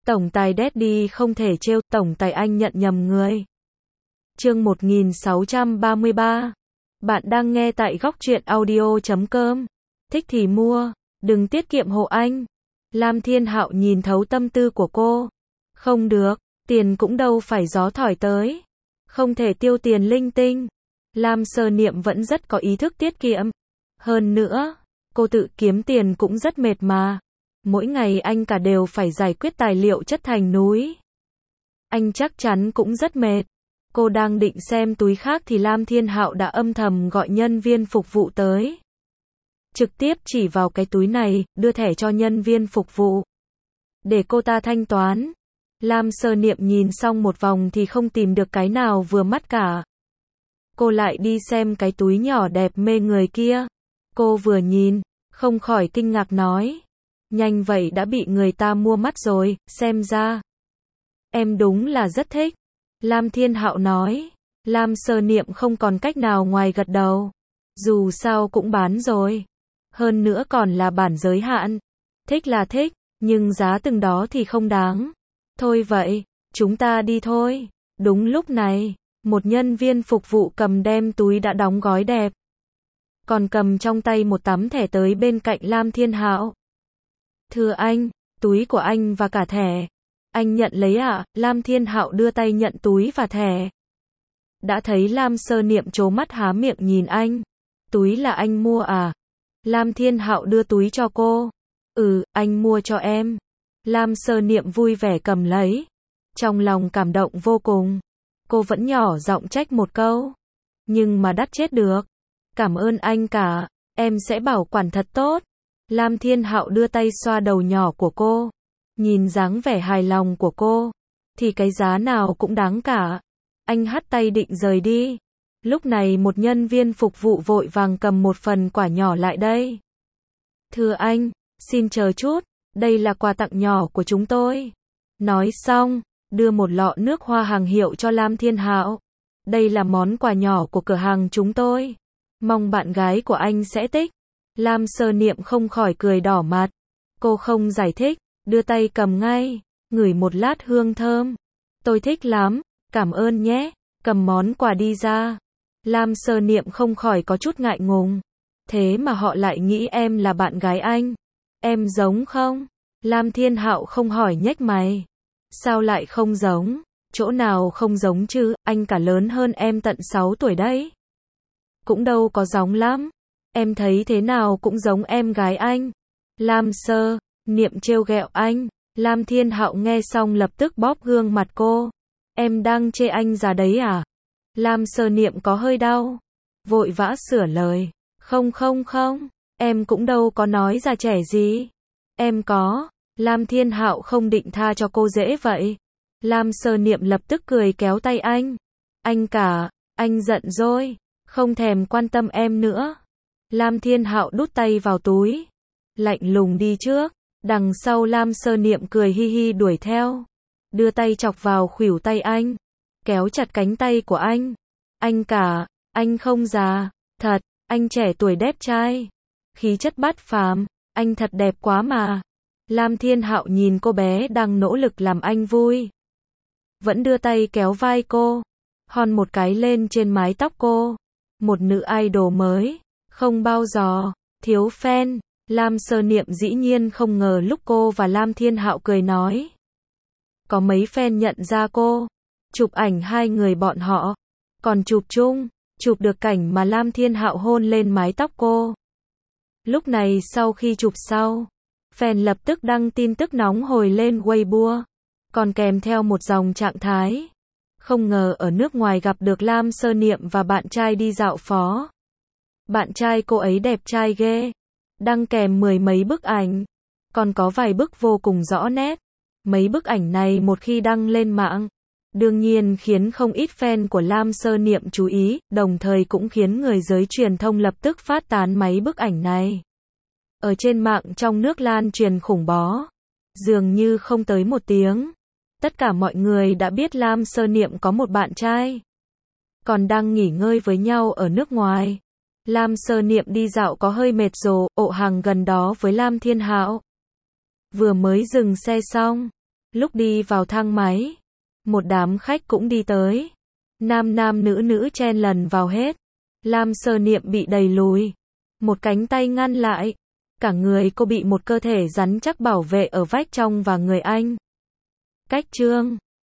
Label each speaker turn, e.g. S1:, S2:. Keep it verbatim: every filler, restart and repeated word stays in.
S1: Tổng tài Daddy không thể trêu, tổng tài anh nhận nhầm người. Chương một nghìn sáu trăm ba mươi ba. Bạn đang nghe tại góc truyện audio chấm com. Thích thì mua, đừng tiết kiệm hộ anh. Lam Thiên Hạo nhìn thấu tâm tư của cô. Không được, tiền cũng đâu phải gió thổi tới. Không thể tiêu tiền linh tinh. Lam Sơ Niệm vẫn rất có ý thức tiết kiệm. Hơn nữa, cô tự kiếm tiền cũng rất mệt mà. Mỗi ngày anh cả đều phải giải quyết tài liệu chất thành núi. Anh chắc chắn cũng rất mệt. Cô đang định xem túi khác thì Lam Thiên Hạo đã âm thầm gọi nhân viên phục vụ tới. Trực tiếp chỉ vào cái túi này, đưa thẻ cho nhân viên phục vụ. Để cô ta thanh toán. Lam Sơ Niệm nhìn xong một vòng thì không tìm được cái nào vừa mắt cả. Cô lại đi xem cái túi nhỏ đẹp mê người kia. Cô vừa nhìn, không khỏi kinh ngạc nói. Nhanh vậy đã bị người ta mua mắt rồi, xem ra. Em đúng là rất thích. Lam Thiên Hạo nói. Lam Sơ Niệm không còn cách nào ngoài gật đầu. Dù sao cũng bán rồi. Hơn nữa còn là bản giới hạn. Thích là thích, nhưng giá từng đó thì không đáng. Thôi vậy, chúng ta đi thôi. Đúng lúc này, một nhân viên phục vụ cầm đem túi đã đóng gói đẹp. Còn cầm trong tay một tấm thẻ tới bên cạnh Lam Thiên Hạo. Thưa anh, túi của anh và cả thẻ. Anh nhận lấy ạ, à? Lam Thiên Hạo đưa tay nhận túi và thẻ. Đã thấy Lam Sơ Niệm trố mắt há miệng nhìn anh. Túi là anh mua à? Lam Thiên Hạo đưa túi cho cô. Ừ, anh mua cho em. Lam Sơ Niệm vui vẻ cầm lấy. Trong lòng cảm động vô cùng. Cô vẫn nhỏ giọng trách một câu. Nhưng mà đắt chết được. Cảm ơn anh cả, em sẽ bảo quản thật tốt. Lam Thiên Hạo đưa tay xoa đầu nhỏ của cô. Nhìn dáng vẻ hài lòng của cô, thì cái giá nào cũng đáng cả. Anh hắt tay định rời đi. Lúc này một nhân viên phục vụ vội vàng cầm một phần quà nhỏ lại đây. Thưa anh, xin chờ chút, đây là quà tặng nhỏ của chúng tôi. Nói xong, đưa một lọ nước hoa hàng hiệu cho Lam Thiên Hạo. Đây là món quà nhỏ của cửa hàng chúng tôi. Mong bạn gái của anh sẽ thích. Lam Sơ Niệm không khỏi cười đỏ mặt. Cô không giải thích, đưa tay cầm ngay, ngửi một lát hương thơm. Tôi thích lắm, cảm ơn nhé. Cầm món quà đi ra. Lam Sơ Niệm không khỏi có chút ngại ngùng. Thế mà họ lại nghĩ em là bạn gái anh. Em giống không? Lam Thiên Hạo không hỏi nhếch mày. Sao lại không giống? Chỗ nào không giống chứ, anh cả lớn hơn em tận sáu tuổi đấy. Cũng đâu có giống lắm. Em thấy thế nào cũng giống em gái anh. Lam Sơ Niệm trêu ghẹo anh. Lam Thiên Hạo nghe xong lập tức bóp gương mặt cô. Em đang chê anh già đấy à? Lam Sơ Niệm có hơi đau. Vội vã sửa lời. Không không không, em cũng đâu có nói già trẻ gì. Em có. Lam Thiên Hạo không định tha cho cô dễ vậy. Lam Sơ Niệm lập tức cười kéo tay anh. Anh cả, anh giận rồi, không thèm quan tâm em nữa. Lam Thiên Hạo đút tay vào túi. Lạnh lùng đi trước. Đằng sau Lam Sơ Niệm cười hi hi đuổi theo. Đưa tay chọc vào khuỷu tay anh. Kéo chặt cánh tay của anh. Anh cả, anh không già. Thật, anh trẻ tuổi đẹp trai. Khí chất bát phàm. Anh thật đẹp quá mà. Lam Thiên Hạo nhìn cô bé đang nỗ lực làm anh vui. Vẫn đưa tay kéo vai cô. Hôn một cái lên trên mái tóc cô. Một nữ idol mới. Không bao giờ thiếu fan. Lam Sơ Niệm dĩ nhiên không ngờ lúc cô và Lam Thiên Hạo cười nói. Có mấy fan nhận ra cô. Chụp ảnh hai người bọn họ. Còn chụp chung. Chụp được cảnh mà Lam Thiên Hạo hôn lên mái tóc cô. Lúc này sau khi chụp sau, fan lập tức đăng tin tức nóng hổi lên Weibo. Còn kèm theo một dòng trạng thái. Không ngờ ở nước ngoài gặp được Lam Sơ Niệm và bạn trai đi dạo phố. Bạn trai cô ấy đẹp trai ghê. Đăng kèm mười mấy bức ảnh. Còn có vài bức vô cùng rõ nét. Mấy bức ảnh này một khi đăng lên mạng, đương nhiên khiến không ít fan của Lam Sơ Niệm chú ý, đồng thời cũng khiến người giới truyền thông lập tức phát tán mấy bức ảnh này. Ở trên mạng trong nước lan truyền khủng bố. Dường như không tới một tiếng. Tất cả mọi người đã biết Lam Sơ Niệm có một bạn trai. Còn đang nghỉ ngơi với nhau ở nước ngoài. Lam Sơ Niệm đi dạo có hơi mệt rồi, ộ hàng gần đó với Lam Thiên Hạo. Vừa mới dừng xe xong, Lúc đi vào thang máy, một đám khách cũng đi tới. Nam nam nữ nữ chen lần vào hết. Lam Sơ Niệm bị đẩy lùi. Một cánh tay ngăn lại. Cả người cô bị một cơ thể rắn chắc bảo vệ ở vách trong và người anh. Cách chương